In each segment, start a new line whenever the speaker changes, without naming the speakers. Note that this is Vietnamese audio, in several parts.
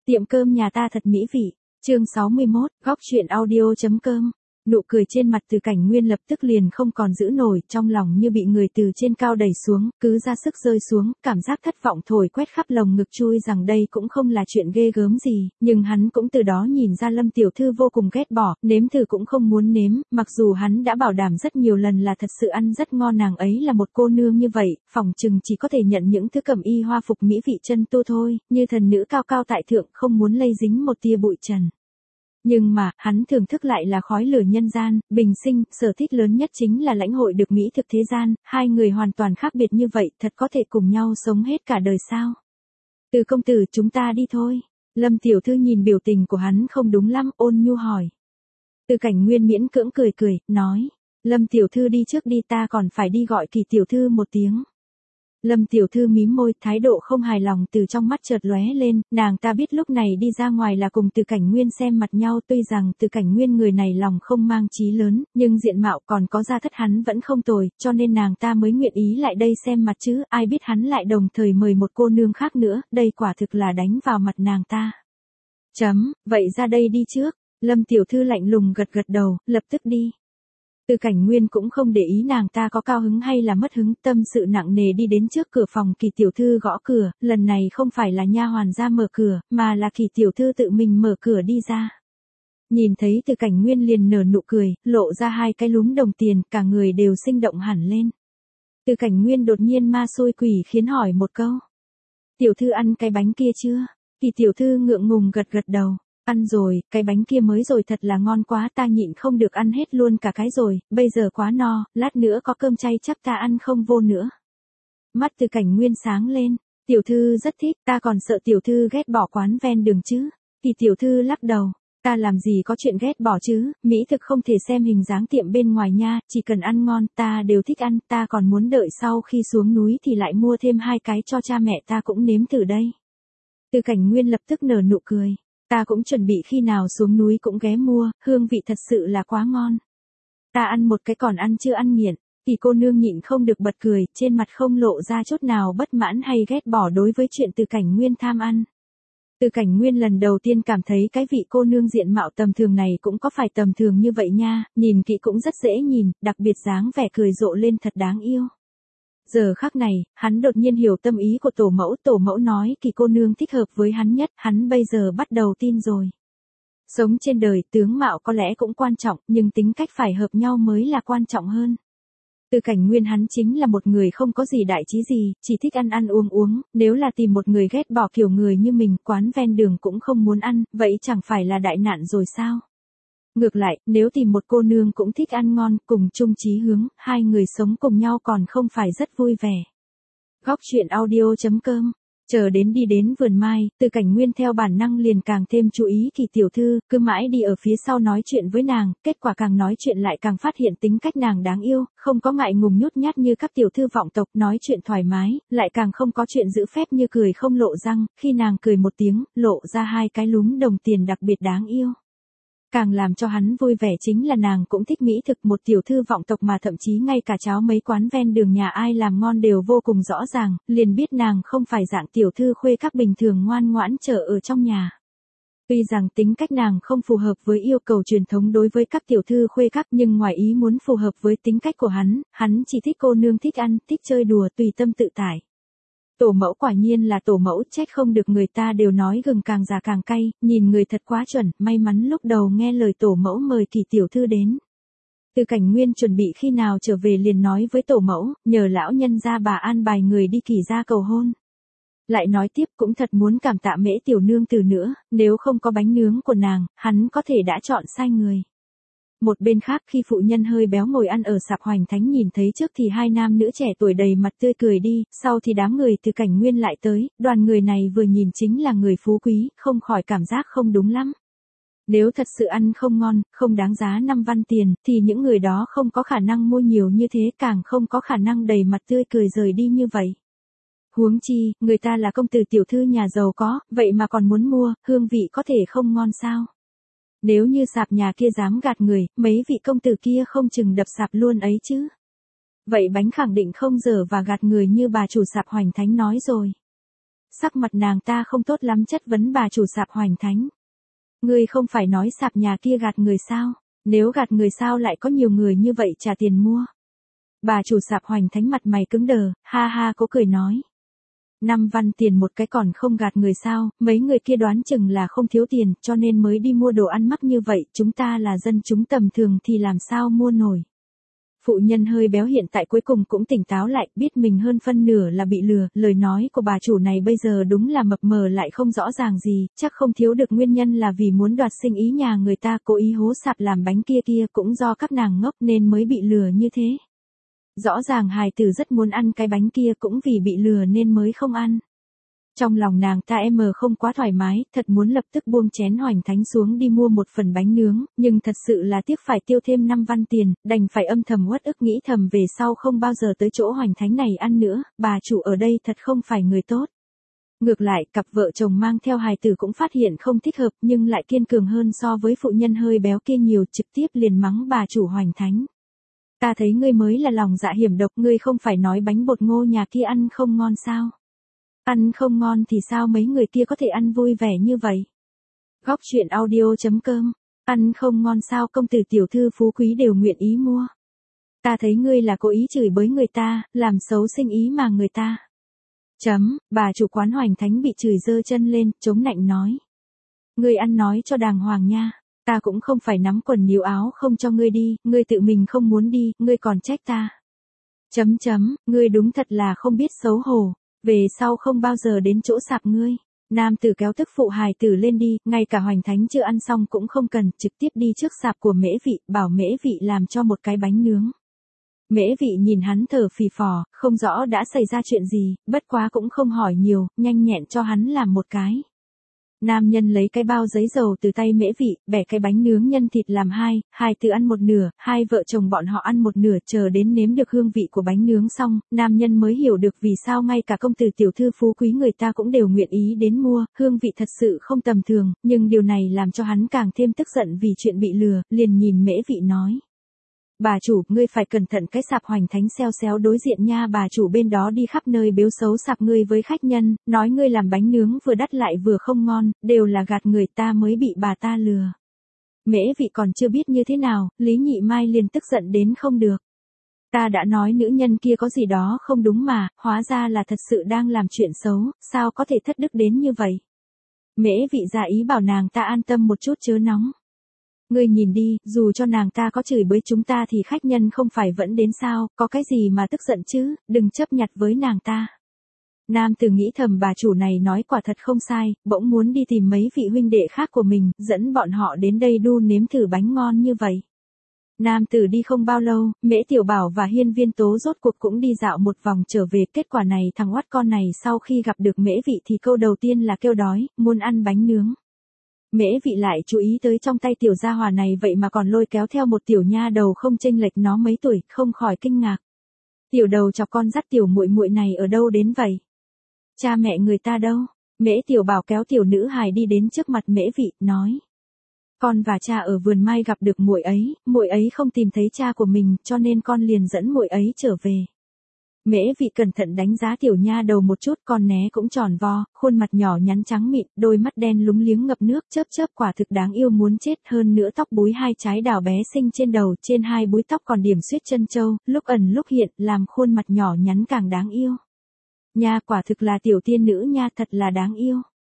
Tiệm cơm nhà ta thật mỹ vị. Chương 61, góc truyện audio.com. Nụ cười trên mặt Từ Cảnh Nguyên lập tức liền không còn giữ nổi, trong lòng như bị người từ trên cao đẩy xuống, cứ ra sức rơi xuống, cảm giác thất vọng thổi quét khắp lồng ngực chui rằng đây cũng không là chuyện ghê gớm gì, nhưng hắn cũng từ đó nhìn ra Lâm tiểu thư vô cùng ghét bỏ, nếm thử cũng không muốn nếm, mặc dù hắn đã bảo đảm rất nhiều lần là thật sự ăn rất ngon, nàng ấy là một cô nương như vậy, phỏng chừng chỉ có thể nhận những thứ cẩm y hoa phục mỹ vị chân tu thôi, như thần nữ cao cao tại thượng, không muốn lây dính một tia bụi trần. Nhưng mà, hắn thưởng thức lại là khói lửa nhân gian, bình sinh, sở thích lớn nhất chính là lãnh hội được mỹ thực thế gian, hai người hoàn toàn khác biệt như vậy, thật có thể cùng nhau sống hết cả đời sao? Từ công tử, chúng ta đi thôi. Lâm tiểu thư nhìn biểu tình của hắn không đúng lắm, ôn nhu hỏi. Từ Cảnh Nguyên miễn cưỡng cười cười, nói, Lâm tiểu thư đi trước đi, ta còn phải đi gọi Kỳ tiểu thư một tiếng. Lâm tiểu thư mím môi, thái độ không hài lòng từ trong mắt chợt lóe lên, nàng ta biết lúc này đi ra ngoài là cùng Từ Cảnh Nguyên xem mặt nhau, tuy rằng Từ Cảnh Nguyên người này lòng không mang chí lớn, nhưng diện mạo còn có gia thất hắn vẫn không tồi, cho nên nàng ta mới nguyện ý lại đây xem mặt chứ, ai biết hắn lại đồng thời mời một cô nương khác nữa, đây quả thực là đánh vào mặt nàng ta. Vậy ra đây đi trước. Lâm tiểu thư lạnh lùng gật gật đầu, lập tức đi. Từ Cảnh Nguyên cũng không để ý nàng ta có cao hứng hay là mất hứng, tâm sự nặng nề đi đến trước cửa phòng. Kỳ tiểu thư gõ cửa, lần này không phải là nha hoàn ra mở cửa, mà là Kỳ tiểu thư tự mình mở cửa đi ra. Nhìn thấy Từ Cảnh Nguyên liền nở nụ cười, lộ ra hai cái lúm đồng tiền, cả người đều sinh động hẳn lên. Từ Cảnh Nguyên đột nhiên ma xôi quỷ khiến hỏi một câu. Tiểu thư ăn cái bánh kia chưa? Kỳ tiểu thư ngượng ngùng gật gật đầu. Ăn rồi, cái bánh kia mới rồi thật là ngon quá, ta nhịn không được ăn hết luôn cả cái rồi, bây giờ quá no, lát nữa có cơm chay chắc ta ăn không vô nữa. Mắt Từ Cảnh Nguyên sáng lên, tiểu thư rất thích, ta còn sợ tiểu thư ghét bỏ quán ven đường chứ. Thì tiểu thư lắc đầu, ta làm gì có chuyện ghét bỏ chứ, mỹ thực không thể xem hình dáng tiệm bên ngoài nha, chỉ cần ăn ngon, ta đều thích ăn, ta còn muốn đợi sau khi xuống núi thì lại mua thêm 2 cái cho cha mẹ ta cũng nếm thử đây. Từ Cảnh Nguyên lập tức nở nụ cười. Ta cũng chuẩn bị khi nào xuống núi cũng ghé mua, hương vị thật sự là quá ngon. Ta ăn một cái còn ăn chưa ăn nghiện, thì cô nương nhịn không được bật cười, trên mặt không lộ ra chút nào bất mãn hay ghét bỏ đối với chuyện Từ Cảnh Nguyên tham ăn. Từ Cảnh Nguyên lần đầu tiên cảm thấy cái vị cô nương diện mạo tầm thường này cũng có phải tầm thường như vậy nha, nhìn kỹ cũng rất dễ nhìn, đặc biệt dáng vẻ cười rộ lên thật đáng yêu. Giờ khắc này, hắn đột nhiên hiểu tâm ý của tổ mẫu nói Kỳ cô nương thích hợp với hắn nhất, hắn bây giờ bắt đầu tin rồi. Sống trên đời, tướng mạo có lẽ cũng quan trọng, nhưng tính cách phải hợp nhau mới là quan trọng hơn. Từ Cảnh Nguyên hắn chính là một người không có gì đại chí gì, chỉ thích ăn ăn uống, nếu là tìm một người ghét bỏ kiểu người như mình, quán ven đường cũng không muốn ăn, vậy chẳng phải là đại nạn rồi sao? Ngược lại, nếu tìm một cô nương cũng thích ăn ngon, cùng chung chí hướng, hai người sống cùng nhau còn không phải rất vui vẻ. Góc truyện audio.com. Chờ đến đi đến vườn mai, Từ Cảnh Nguyên theo bản năng liền càng thêm chú ý Kỳ tiểu thư, cứ mãi đi ở phía sau nói chuyện với nàng, kết quả càng nói chuyện lại càng phát hiện tính cách nàng đáng yêu, không có ngại ngùng nhút nhát như các tiểu thư vọng tộc, nói chuyện thoải mái, lại càng không có chuyện giữ phép như cười không lộ răng, khi nàng cười một tiếng, lộ ra 2 cái lúm đồng tiền đặc biệt đáng yêu. Càng làm cho hắn vui vẻ chính là nàng cũng thích mỹ thực, một tiểu thư vọng tộc mà thậm chí ngay cả cháo mấy quán ven đường nhà ai làm ngon đều vô cùng rõ ràng, liền biết nàng không phải dạng tiểu thư khuê các bình thường ngoan ngoãn chờ ở trong nhà. Tuy rằng tính cách nàng không phù hợp với yêu cầu truyền thống đối với các tiểu thư khuê các, nhưng ngoài ý muốn phù hợp với tính cách của hắn chỉ thích cô nương thích ăn, thích chơi đùa, tùy tâm tự tại. Tổ mẫu quả nhiên là tổ mẫu, trách không được người ta đều nói gừng càng già càng cay, nhìn người thật quá chuẩn, may mắn lúc đầu nghe lời tổ mẫu mời Kỳ tiểu thư đến. Từ Cảnh Nguyên chuẩn bị khi nào trở về liền nói với tổ mẫu, nhờ lão nhân gia bà an bài người đi Kỳ gia cầu hôn. Lại nói tiếp cũng thật muốn cảm tạ Mễ tiểu nương tử nữa, nếu không có bánh nướng của nàng, hắn có thể đã chọn sai người. Một bên khác khi phụ nhân hơi béo ngồi ăn ở sạp Hoành Thánh nhìn thấy trước thì 2 nam nữ trẻ tuổi đầy mặt tươi cười đi, sau thì đám người Từ Cảnh Nguyên lại tới, đoàn người này vừa nhìn chính là người phú quý, không khỏi cảm giác không đúng lắm. Nếu thật sự ăn không ngon, không đáng giá 5 văn tiền, thì những người đó không có khả năng mua nhiều như thế, càng không có khả năng đầy mặt tươi cười rời đi như vậy. Huống chi, người ta là công tử tiểu thư nhà giàu có, vậy mà còn muốn mua, hương vị có thể không ngon sao? Nếu như sạp nhà kia dám gạt người, mấy vị công tử kia không chừng đập sạp luôn ấy chứ. Vậy bánh khẳng định không dở và gạt người như bà chủ sạp Hoành Thánh nói rồi. Sắc mặt nàng ta không tốt lắm chất vấn bà chủ sạp Hoành Thánh. Ngươi không phải nói sạp nhà kia gạt người sao? Nếu gạt người sao lại có nhiều người như vậy trả tiền mua? Bà chủ sạp Hoành Thánh mặt mày cứng đờ, ha ha cố cười nói. 5 văn tiền một cái còn không gạt người sao, mấy người kia đoán chừng là không thiếu tiền cho nên mới đi mua đồ ăn mắc như vậy, chúng ta là dân chúng tầm thường thì làm sao mua nổi. Phụ nhân hơi béo hiện tại cuối cùng cũng tỉnh táo lại, biết mình hơn phân nửa là bị lừa, lời nói của bà chủ này bây giờ đúng là mập mờ lại không rõ ràng gì, chắc không thiếu được nguyên nhân là vì muốn đoạt sinh ý nhà người ta, cố ý hố sạp làm bánh kia cũng do các nàng ngốc nên mới bị lừa như thế. Rõ ràng hài tử rất muốn ăn cái bánh kia cũng vì bị lừa nên mới không ăn. Trong lòng nàng ta không quá thoải mái, thật muốn lập tức buông chén Hoành Thánh xuống đi mua một phần bánh nướng, nhưng thật sự là tiếc phải tiêu thêm 5 văn tiền, đành phải âm thầm uất ức nghĩ thầm về sau không bao giờ tới chỗ Hoành Thánh này ăn nữa, bà chủ ở đây thật không phải người tốt. Ngược lại, cặp vợ chồng mang theo hài tử cũng phát hiện không thích hợp nhưng lại kiên cường hơn so với phụ nhân hơi béo kia nhiều, trực tiếp liền mắng bà chủ Hoành Thánh. Ta thấy ngươi mới là lòng dạ hiểm độc, ngươi không phải nói bánh bột ngô nhà kia ăn không ngon sao? Ăn không ngon thì sao mấy người kia có thể ăn vui vẻ như vậy? Góc truyện audio.com. Ăn không ngon sao công tử tiểu thư phú quý đều nguyện ý mua? Ta thấy ngươi là cố ý chửi bới người ta, làm xấu sinh ý mà người ta. Bà chủ quán Hoành Thánh bị chửi giơ chân lên, chống nạnh nói. Ngươi ăn nói cho đàng hoàng nha. Ta cũng không phải nắm quần níu áo không cho ngươi đi, ngươi tự mình không muốn đi, ngươi còn trách ta. Ngươi đúng thật là không biết xấu hổ, về sau không bao giờ đến chỗ sạp ngươi. Nam tử kéo tức phụ hài tử lên đi, ngay cả Hoành Thánh chưa ăn xong cũng không cần, trực tiếp đi trước sạp của Mễ Vị, bảo Mễ Vị làm cho một cái bánh nướng. Mễ Vị nhìn hắn thở phì phò, không rõ đã xảy ra chuyện gì, bất quá cũng không hỏi nhiều, nhanh nhẹn cho hắn làm một cái. Nam nhân lấy cái bao giấy dầu từ tay Mễ Vị, bẻ cái bánh nướng nhân thịt làm hai từ ăn một nửa, hai vợ chồng bọn họ ăn một nửa, chờ đến nếm được hương vị của bánh nướng xong, nam nhân mới hiểu được vì sao ngay cả công tử tiểu thư phú quý người ta cũng đều nguyện ý đến mua, hương vị thật sự không tầm thường, nhưng điều này làm cho hắn càng thêm tức giận vì chuyện bị lừa, liền nhìn Mễ Vị nói. Bà chủ, ngươi phải cẩn thận cái sạp Hoành Thánh xeo xéo đối diện nha, bà chủ bên đó đi khắp nơi bếu xấu sạp ngươi với khách nhân, nói ngươi làm bánh nướng vừa đắt lại vừa không ngon, đều là gạt người ta mới bị bà ta lừa. Mễ Vị còn chưa biết như thế nào, Lý Nhị Mai liền tức giận đến không được. Ta đã nói nữ nhân kia có gì đó không đúng mà, hóa ra là thật sự đang làm chuyện xấu, sao có thể thất đức đến như vậy. Mễ Vị ra ý bảo nàng ta an tâm một chút chớ nóng. Ngươi nhìn đi, dù cho nàng ta có chửi bới chúng ta thì khách nhân không phải vẫn đến sao, có cái gì mà tức giận chứ, đừng chấp nhặt với nàng ta. Nam tử nghĩ thầm bà chủ này nói quả thật không sai, bỗng muốn đi tìm mấy vị huynh đệ khác của mình, dẫn bọn họ đến đây đu nếm thử bánh ngon như vậy. Nam tử đi không bao lâu, Mễ Tiểu Bảo và Hiên Viên Tố rốt cuộc cũng đi dạo một vòng trở về, kết quả này thằng oắt con này sau khi gặp được Mễ Vị thì câu đầu tiên là kêu đói, muốn ăn bánh nướng. Mễ Vị lại chú ý tới trong tay tiểu gia hỏa này vậy mà còn lôi kéo theo một tiểu nha đầu không chênh lệch nó mấy tuổi, không khỏi kinh ngạc. Tiểu đầu chọc con dắt tiểu muội muội này ở đâu đến vậy? Cha mẹ người ta đâu? Mễ Tiểu Bảo kéo tiểu nữ hài đi đến trước mặt Mễ Vị, nói. Con và cha ở vườn mai gặp được muội ấy không tìm thấy cha của mình cho nên con liền dẫn muội ấy trở về. Mễ Vị cẩn thận đánh giá tiểu nha đầu một chút, con né cũng tròn vo, khuôn mặt nhỏ nhắn trắng mịn, đôi mắt đen lúng liếng ngập nước chớp chớp quả thực đáng yêu muốn chết, hơn nữa tóc búi hai trái đào bé xinh trên đầu, trên hai búi tóc còn điểm xuyết chân châu, lúc ẩn lúc hiện, làm khuôn mặt nhỏ nhắn càng đáng yêu. Nha quả thực là tiểu tiên nữ nha, thật là đáng yêu.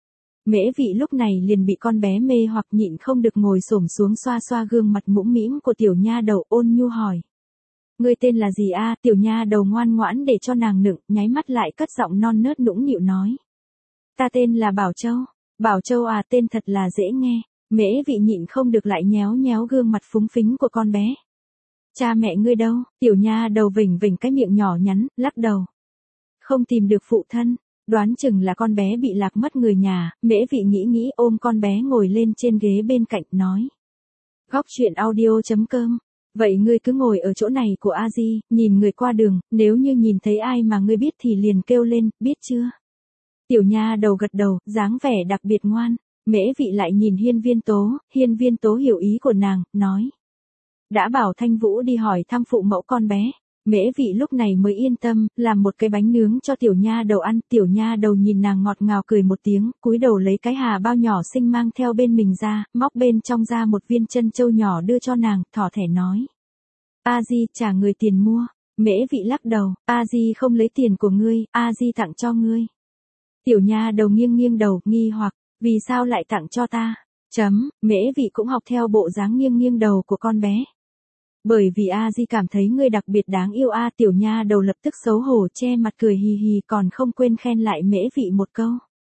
Mễ Vị lúc này liền bị con bé mê hoặc nhịn không được ngồi xổm xuống xoa xoa gương mặt mũm mĩm của tiểu nha đầu, ôn nhu hỏi. Ngươi tên là gì a? Tiểu nha đầu ngoan ngoãn để cho nàng nựng, nháy mắt lại cất giọng non nớt nũng nịu nói. Ta tên là Bảo Châu. Bảo Châu à, tên thật là dễ nghe. Mễ Vị nhịn không được lại nhéo nhéo gương mặt phúng phính của con bé. Cha mẹ ngươi đâu? Tiểu nha đầu vểnh vểnh cái miệng nhỏ nhắn, lắc đầu. Không tìm được phụ thân. Đoán chừng là con bé bị lạc mất người nhà. Mễ Vị nghĩ ôm con bé ngồi lên trên ghế bên cạnh, nói. Góc truyện audio.com. Vậy ngươi cứ ngồi ở chỗ này của A Di, nhìn người qua đường, nếu như nhìn thấy ai mà ngươi biết thì liền kêu lên, biết chưa? Tiểu nha đầu gật đầu, dáng vẻ đặc biệt ngoan. Mễ Vị lại nhìn Hiên Viên Tố hiểu ý của nàng, nói. Đã bảo Thanh Vũ đi hỏi thăm phụ mẫu con bé. Mễ Vị lúc này mới yên tâm, làm một cái bánh nướng cho tiểu nha đầu ăn, tiểu nha đầu nhìn nàng ngọt ngào cười một tiếng, cúi đầu lấy cái hà bao nhỏ xinh mang theo bên mình ra, móc bên trong ra một viên chân châu nhỏ đưa cho nàng, thỏ thẻ nói. A Di trả người tiền mua, Mễ Vị lắc đầu, A Di không lấy tiền của ngươi, A Di tặng cho ngươi. Tiểu nha đầu nghiêng nghiêng đầu, nghi hoặc, vì sao lại tặng cho ta? Mễ Vị cũng học theo bộ dáng nghiêng nghiêng đầu của con bé. Bởi vì A Di cảm thấy ngươi đặc biệt đáng yêu a, tiểu nha đầu lập tức xấu hổ che mặt cười hì hì còn không quên khen lại Mễ Vị một câu.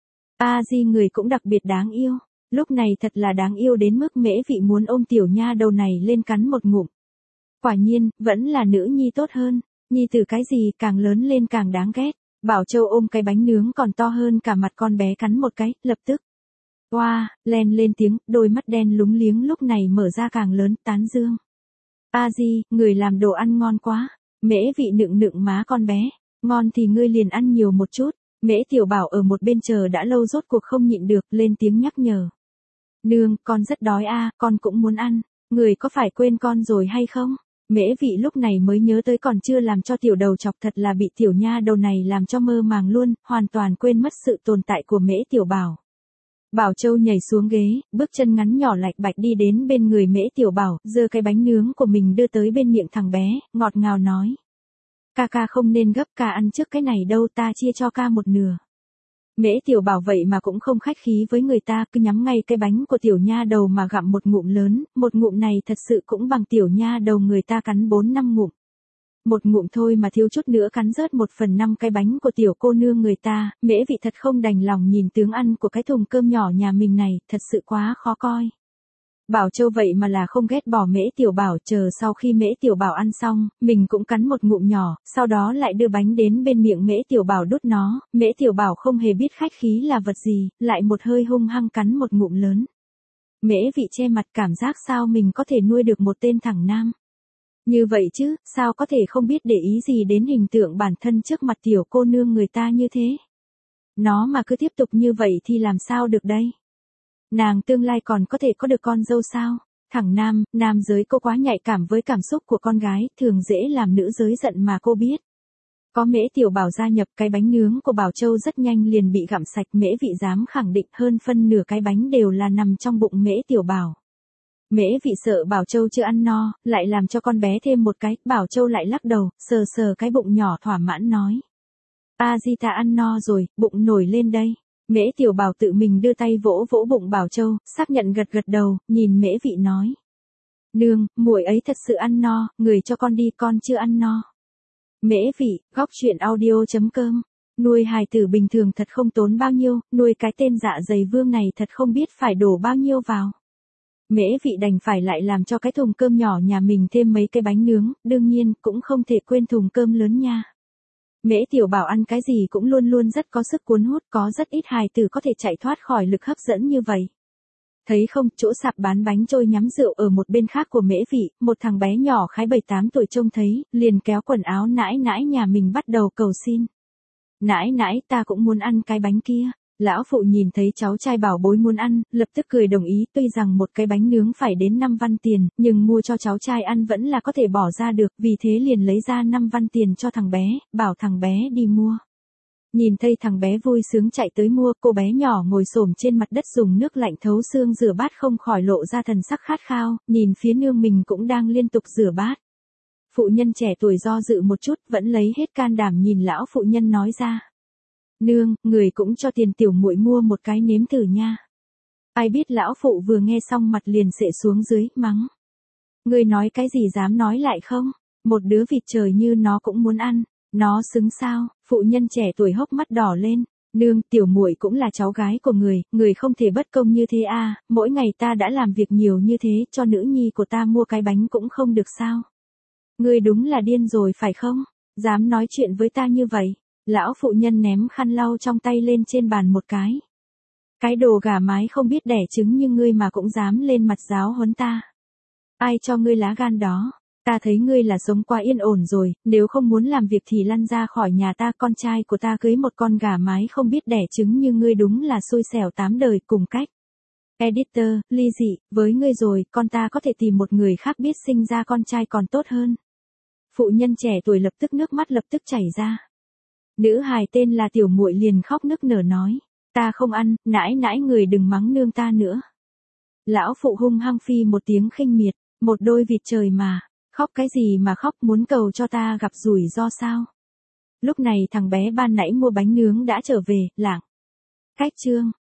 A Di người cũng đặc biệt đáng yêu, lúc này thật là đáng yêu đến mức Mễ Vị muốn ôm tiểu nha đầu này lên cắn một ngụm. Quả nhiên, vẫn là nữ nhi tốt hơn, nhi tử cái gì càng lớn lên càng đáng ghét. Bảo Châu ôm cái bánh nướng còn to hơn cả mặt con bé cắn một cái, lập tức. Oa, len lên tiếng, đôi mắt đen lúng liếng lúc này mở ra càng lớn, tán dương. A Di, người làm đồ ăn ngon quá. Mễ Vị nựng nựng má con bé. Ngon thì ngươi liền ăn nhiều một chút. Mễ Tiểu Bảo ở một bên chờ đã lâu rốt cuộc không nhịn được, lên tiếng nhắc nhở. Nương, con rất đói a, con cũng muốn ăn. Người có phải quên con rồi hay không? Mễ Vị lúc này mới nhớ tới còn chưa làm cho tiểu đầu chọc, thật là bị tiểu nha đầu này làm cho mơ màng luôn, hoàn toàn quên mất sự tồn tại của Mễ Tiểu Bảo. Bảo Châu nhảy xuống ghế, bước chân ngắn nhỏ lạch bạch đi đến bên người Mễ Tiểu Bảo, giơ cái bánh nướng của mình đưa tới bên miệng thằng bé, ngọt ngào nói. Ca không nên gấp, ca ăn trước cái này đâu, ta chia cho ca một nửa. Mễ Tiểu Bảo vậy mà cũng không khách khí với người ta, cứ nhắm ngay cái bánh của tiểu nha đầu mà gặm một ngụm lớn, một ngụm này thật sự cũng bằng tiểu nha đầu người ta cắn 4-5 ngụm. Một ngụm thôi mà thiếu chút nữa cắn rớt 1/5 cái bánh của tiểu cô nương người ta, Mễ Vị thật không đành lòng nhìn tướng ăn của cái thùng cơm nhỏ nhà mình này, thật sự quá khó coi. Bảo Châu vậy mà là không ghét bỏ Mễ Tiểu Bảo, chờ sau khi Mễ Tiểu Bảo ăn xong, mình cũng cắn một ngụm nhỏ, sau đó lại đưa bánh đến bên miệng Mễ Tiểu Bảo đút nó, Mễ Tiểu Bảo không hề biết khách khí là vật gì, lại một hơi hung hăng cắn một ngụm lớn. Mễ Vị che mặt cảm giác sao mình có thể nuôi được một tên thằng nam. Như vậy chứ, sao có thể không biết để ý gì đến hình tượng bản thân trước mặt tiểu cô nương người ta như thế. Nó mà cứ tiếp tục như vậy thì làm sao được đây? Nàng tương lai còn có thể có được con dâu sao? Thằng nam giới cô quá nhạy cảm với cảm xúc của con gái, thường dễ làm nữ giới giận mà cô biết. Có Mễ Tiểu Bảo gia nhập, cái bánh nướng của Bảo Châu rất nhanh liền bị gặm sạch, Mễ Vị dám khẳng định hơn phân nửa cái bánh đều là nằm trong bụng Mễ Tiểu Bảo. Mễ Vị sợ Bảo Châu chưa ăn no, lại làm cho con bé thêm một cái, Bảo Châu lại lắc đầu, sờ sờ cái bụng nhỏ thỏa mãn nói. A Di ta ăn no rồi, bụng nổi lên đây. Mễ Tiểu Bảo tự mình đưa tay vỗ vỗ bụng Bảo Châu, xác nhận gật gật đầu, nhìn Mễ Vị nói. Nương, muội ấy thật sự ăn no, người cho con đi, con chưa ăn no. Mễ Vị, góc truyện audio.com. Nuôi hài tử bình thường thật không tốn bao nhiêu, nuôi cái tên dạ dày vương này thật không biết phải đổ bao nhiêu vào. Mễ Vị đành phải lại làm cho cái thùng cơm nhỏ nhà mình thêm mấy cái bánh nướng, đương nhiên cũng không thể quên thùng cơm lớn nha. Mễ Tiểu Bảo ăn cái gì cũng luôn luôn rất có sức cuốn hút, có rất ít hài tử có thể chạy thoát khỏi lực hấp dẫn như vậy. Thấy không, chỗ sạp bán bánh trôi nhắm rượu ở một bên khác của Mễ Vị, một thằng bé nhỏ khái 7-8 tuổi trông thấy, liền kéo quần áo nãi nãi nhà mình bắt đầu cầu xin. Nãi nãi, ta cũng muốn ăn cái bánh kia. Lão phụ nhìn thấy cháu trai bảo bối muốn ăn, lập tức cười đồng ý, tuy rằng một cái bánh nướng phải đến 5 văn tiền, nhưng mua cho cháu trai ăn vẫn là có thể bỏ ra được, vì thế liền lấy ra 5 văn tiền cho thằng bé, bảo thằng bé đi mua. Nhìn thấy thằng bé vui sướng chạy tới mua, cô bé nhỏ ngồi xổm trên mặt đất dùng nước lạnh thấu xương rửa bát không khỏi lộ ra thần sắc khát khao, nhìn phía nương mình cũng đang liên tục rửa bát. Phụ nhân trẻ tuổi do dự một chút, vẫn lấy hết can đảm nhìn lão phụ nhân nói ra. Nương, người cũng cho tiền tiểu muội mua một cái nếm thử nha. Ai biết lão phụ vừa nghe xong mặt liền xệ xuống dưới, mắng. Người nói cái gì dám nói lại không? Một đứa vịt trời như nó cũng muốn ăn, nó xứng sao? Phụ nhân trẻ tuổi hốc mắt đỏ lên. Nương, tiểu muội cũng là cháu gái của người không thể bất công như thế à, mỗi ngày ta đã làm việc nhiều như thế, cho nữ nhi của ta mua cái bánh cũng không được sao? Ngươi đúng là điên rồi phải không? Dám nói chuyện với ta như vậy? Lão phụ nhân ném khăn lau trong tay lên trên bàn một cái. Cái đồ gà mái không biết đẻ trứng như ngươi mà cũng dám lên mặt giáo huấn ta. Ai cho ngươi lá gan đó? Ta thấy ngươi là sống quá yên ổn rồi, nếu không muốn làm việc thì lăn ra khỏi nhà ta, con trai của ta cưới một con gà mái không biết đẻ trứng như ngươi đúng là xui xẻo 8 đời cùng cách. Editor, ly dị, với ngươi rồi, con ta có thể tìm một người khác biết sinh ra con trai còn tốt hơn. Phụ nhân trẻ tuổi lập tức nước mắt lập tức chảy ra. Nữ hài tên là Tiểu Muội liền khóc nức nở nói, ta không ăn, nãi nãi người đừng mắng nương ta nữa. Lão phụ hung hăng phi một tiếng khinh miệt, một đôi vịt trời mà, khóc cái gì mà khóc, muốn cầu cho ta gặp rủi ro sao? Lúc này thằng bé ban nãy mua bánh nướng đã trở về, lảng. Cách chương.